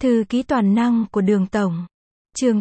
Thư ký toàn năng của Đường Tổng. Chương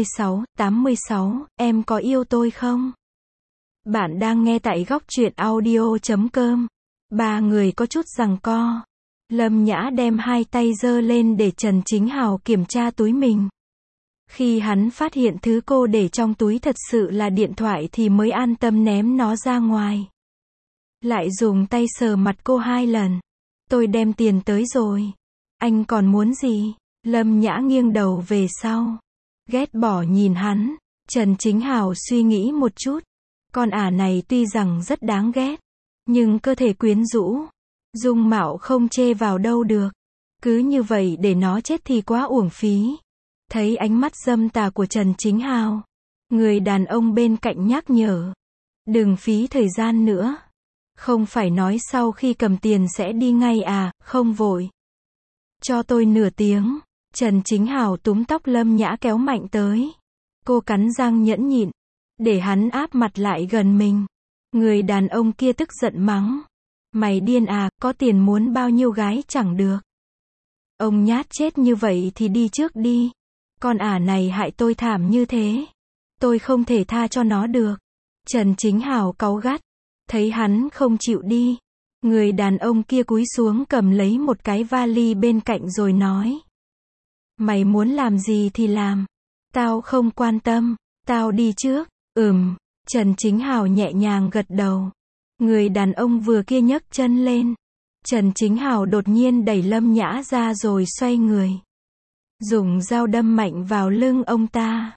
86, em có yêu tôi không? Bạn đang nghe tại góc truyện audio.com. Ba người có chút giằng co. Lâm Nhã đem hai tay giơ lên để Trần Chính Hào kiểm tra túi mình. Khi hắn phát hiện thứ cô để trong túi thật sự là điện thoại thì mới an tâm ném nó ra ngoài. Lại dùng tay sờ mặt cô 2 lần. Tôi đem tiền tới rồi. Anh còn muốn gì? Lâm Nhã nghiêng đầu về sau. Ghét bỏ nhìn hắn. Trần Chính Hào suy nghĩ một chút. Con ả này tuy rằng rất đáng ghét, nhưng cơ thể quyến rũ, dung mạo không chê vào đâu được. Cứ như vậy để nó chết thì quá uổng phí. Thấy ánh mắt dâm tà của Trần Chính Hào, người đàn ông bên cạnh nhắc nhở. Đừng phí thời gian nữa. Không phải nói sau khi cầm tiền sẽ đi ngay à, không vội. Cho tôi nửa tiếng. Trần Chính Hào túm tóc Lâm Nhã kéo mạnh tới. Cô cắn răng nhẫn nhịn, để hắn áp mặt lại gần mình. Người đàn ông kia tức giận mắng. Mày điên à, có tiền muốn bao nhiêu gái chẳng được. Ông nhát chết như vậy thì đi trước đi. Con ả này hại tôi thảm như thế. Tôi không thể tha cho nó được. Trần Chính Hào cáu gắt. Thấy hắn không chịu đi. Người đàn ông kia cúi xuống cầm lấy một cái vali bên cạnh rồi nói. Mày muốn làm gì thì làm. Tao không quan tâm. Tao đi trước. Trần Chính Hào nhẹ nhàng gật đầu. Người đàn ông vừa kia nhấc chân lên. Trần Chính Hào đột nhiên đẩy Lâm Nhã ra rồi xoay người. Dùng dao đâm mạnh vào lưng ông ta.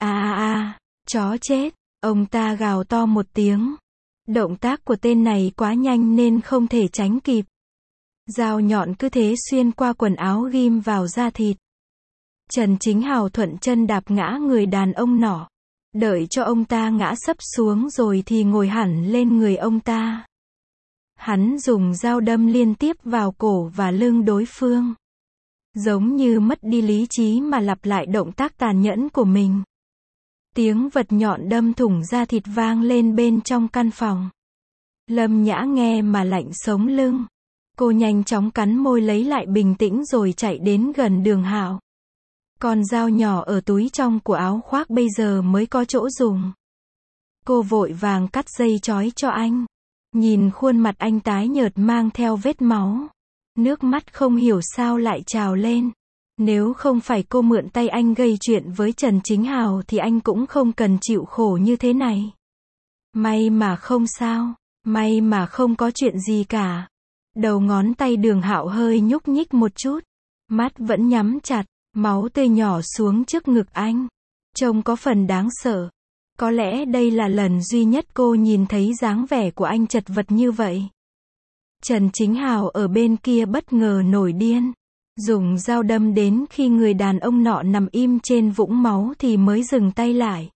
Chó chết. Ông ta gào to một tiếng. Động tác của tên này quá nhanh nên không thể tránh kịp. Dao nhọn cứ thế xuyên qua quần áo ghim vào da thịt. Trần Chính Hào thuận chân đạp ngã người đàn ông nọ. Đợi cho ông ta ngã sấp xuống rồi thì ngồi hẳn lên người ông ta. Hắn dùng dao đâm liên tiếp vào cổ và lưng đối phương. Giống như mất đi lý trí mà lặp lại động tác tàn nhẫn của mình. Tiếng vật nhọn đâm thủng da thịt vang lên bên trong căn phòng. Lâm Nhã nghe mà lạnh sống lưng. Cô nhanh chóng cắn môi lấy lại bình tĩnh rồi chạy đến gần Đường Hạo. Con dao nhỏ ở túi trong của áo khoác bây giờ mới có chỗ dùng. Cô vội vàng cắt dây trói cho anh. Nhìn khuôn mặt anh tái nhợt mang theo vết máu. Nước mắt không hiểu sao lại trào lên. Nếu không phải cô mượn tay anh gây chuyện với Trần Chính Hào thì anh cũng không cần chịu khổ như thế này. May mà không sao. May mà không có chuyện gì cả. Đầu ngón tay Đường Hạo hơi nhúc nhích một chút. Mắt vẫn nhắm chặt. Máu tươi nhỏ xuống trước ngực anh. Trông có phần đáng sợ. Có lẽ đây là lần duy nhất cô nhìn thấy dáng vẻ của anh chật vật như vậy. Trần Chính Hào ở bên kia bất ngờ nổi điên. Dùng dao đâm đến khi người đàn ông nọ nằm im trên vũng máu thì mới dừng tay lại.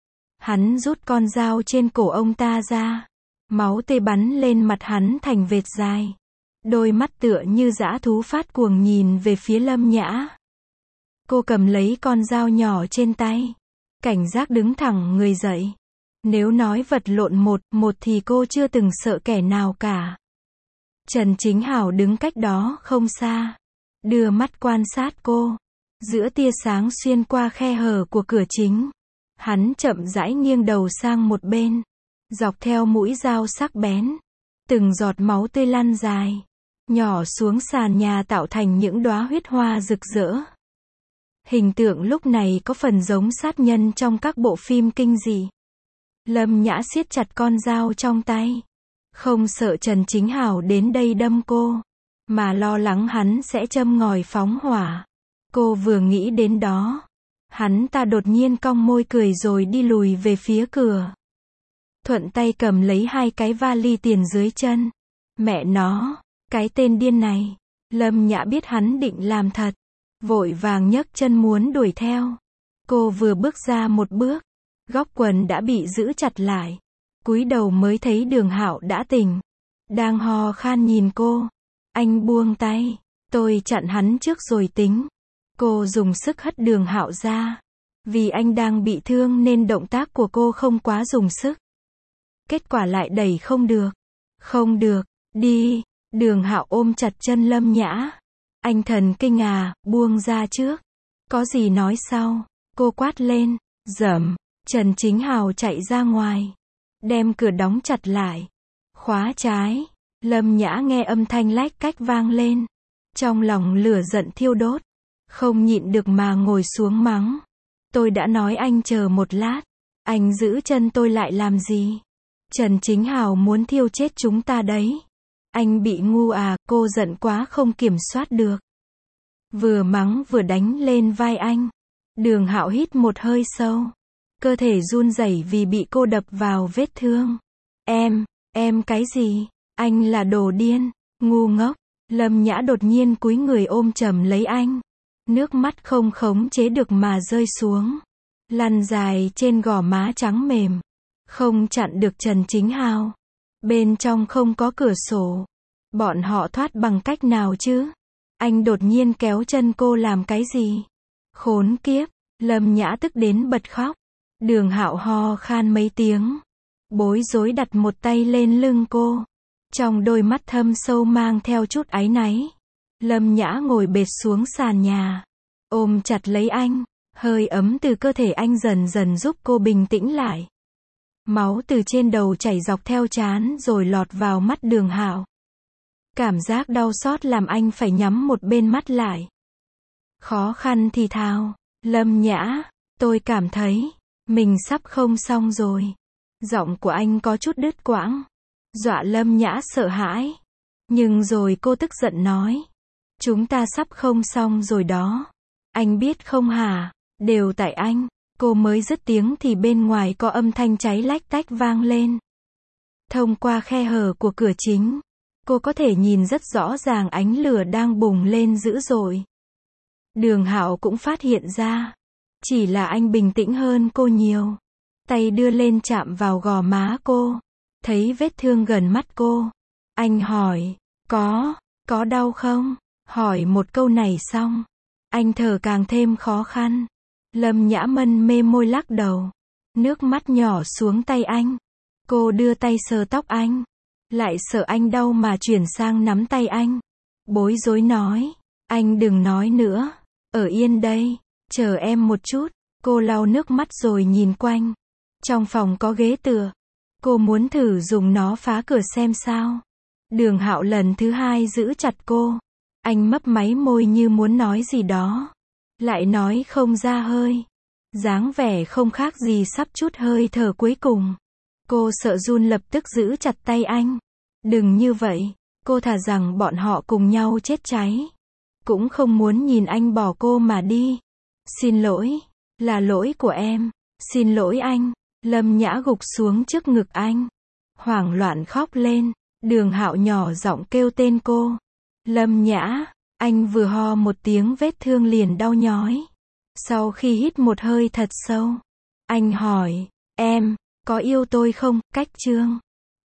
Hắn rút con dao trên cổ ông ta ra. Máu tươi bắn lên mặt hắn thành vệt dài. Đôi mắt tựa như dã thú phát cuồng nhìn về phía Lâm Nhã. Cô cầm lấy con dao nhỏ trên tay. Cảnh giác đứng thẳng người dậy. Nếu nói vật lộn một thì cô chưa từng sợ kẻ nào cả. Trần Chính Hào đứng cách đó không xa. Đưa mắt quan sát cô. Giữa tia sáng xuyên qua khe hở của cửa chính. Hắn chậm rãi nghiêng đầu sang một bên. Dọc theo mũi dao sắc bén. Từng giọt máu tươi lăn dài. Nhỏ xuống sàn nhà tạo thành những đóa huyết hoa rực rỡ. Hình tượng lúc này có phần giống sát nhân trong các bộ phim kinh dị. Lâm Nhã siết chặt con dao trong tay. Không sợ Trần Chính Hào đến đây đâm cô, mà lo lắng hắn sẽ châm ngòi phóng hỏa. Cô vừa nghĩ đến đó, hắn ta đột nhiên cong môi cười rồi đi lùi về phía cửa. Thuận tay cầm lấy hai cái vali tiền dưới chân. Mẹ nó, cái tên điên này. Lâm Nhã biết hắn định làm thật. Vội vàng nhấc chân muốn đuổi theo. Cô vừa bước ra một bước, góc quần đã bị giữ chặt lại. Cúi đầu mới thấy Đường Hạo đã tỉnh. Đang ho khan nhìn cô. Anh buông tay. Tôi chặn hắn trước rồi tính. Cô dùng sức hất Đường Hạo ra. Vì anh đang bị thương nên động tác của cô không quá dùng sức. Kết quả lại đẩy không được. Không được, đi. Đường Hạo ôm chặt chân Lâm Nhã. Anh thần kinh à, buông ra trước. Có gì nói sau. Cô quát lên. Dầm. Trần Chính Hào chạy ra ngoài. Đem cửa đóng chặt lại. Khóa trái. Lâm Nhã nghe âm thanh lách cách vang lên. Trong lòng lửa giận thiêu đốt. Không nhịn được mà ngồi xuống mắng. Tôi đã nói anh chờ một lát. Anh giữ chân tôi lại làm gì? Trần Chính Hào muốn thiêu chết chúng ta đấy. Anh bị ngu à, cô giận quá không kiểm soát được. Vừa mắng vừa đánh lên vai anh. Đường Hạo hít một hơi sâu. Cơ thể run rẩy vì bị cô đập vào vết thương. Em cái gì? Anh là đồ điên, ngu ngốc. Lâm Nhã đột nhiên cúi người ôm chầm lấy anh. Nước mắt không khống chế được mà rơi xuống. Lăn dài trên gò má trắng mềm. Không chặn được Trần Chính Hào. Bên trong không có cửa sổ. Bọn họ thoát bằng cách nào chứ? Anh đột nhiên kéo chân cô làm cái gì? Khốn kiếp, Lâm Nhã tức đến bật khóc. Đường Hạo ho khan mấy tiếng. Bối rối đặt một tay lên lưng cô. Trong đôi mắt thâm sâu mang theo chút áy náy. Lâm Nhã ngồi bệt xuống sàn nhà. Ôm chặt lấy anh. Hơi ấm từ cơ thể anh dần dần giúp cô bình tĩnh lại. Máu từ trên đầu chảy dọc theo trán rồi lọt vào mắt Đường Hạo. Cảm giác đau xót làm anh phải nhắm một bên mắt lại. Khó khăn thì thào. Lâm Nhã, tôi cảm thấy mình sắp không xong rồi. Giọng của anh có chút đứt quãng. Dọa Lâm Nhã sợ hãi. Nhưng rồi cô tức giận nói. Chúng ta sắp không xong rồi đó. Anh biết không hả? Đều tại anh. Cô mới dứt tiếng thì bên ngoài có âm thanh cháy lách tách vang lên. Thông qua khe hở của cửa chính, cô có thể nhìn rất rõ ràng ánh lửa đang bùng lên dữ dội. Đường Hạo cũng phát hiện ra. Chỉ là anh bình tĩnh hơn cô nhiều. Tay đưa lên chạm vào gò má cô. Thấy vết thương gần mắt cô. Anh hỏi, có đau không? Hỏi một câu này xong. Anh thở càng thêm khó khăn. Lâm Nhã mân mê môi lắc đầu. Nước mắt nhỏ xuống tay anh. Cô đưa tay sờ tóc anh. Lại sợ anh đau mà chuyển sang nắm tay anh. Bối rối nói. Anh đừng nói nữa. Ở yên đây. Chờ em một chút. Cô lau nước mắt rồi nhìn quanh. Trong phòng có ghế tựa. Cô muốn thử dùng nó phá cửa xem sao. Đường Hạo lần thứ hai giữ chặt cô. Anh mấp máy môi như muốn nói gì đó. Lại nói không ra hơi. Dáng vẻ không khác gì sắp trút hơi thở cuối cùng. Cô sợ run lập tức giữ chặt tay anh. Đừng như vậy. Cô thà rằng bọn họ cùng nhau chết cháy. Cũng không muốn nhìn anh bỏ cô mà đi. Xin lỗi. Là lỗi của em. Xin lỗi anh. Lâm Nhã gục xuống trước ngực anh. Hoảng loạn khóc lên. Đường Hạo nhỏ giọng kêu tên cô. Lâm Nhã. Anh vừa ho một tiếng vết thương liền đau nhói. Sau khi hít một hơi thật sâu. Anh hỏi. Em, có yêu tôi không? Cách chương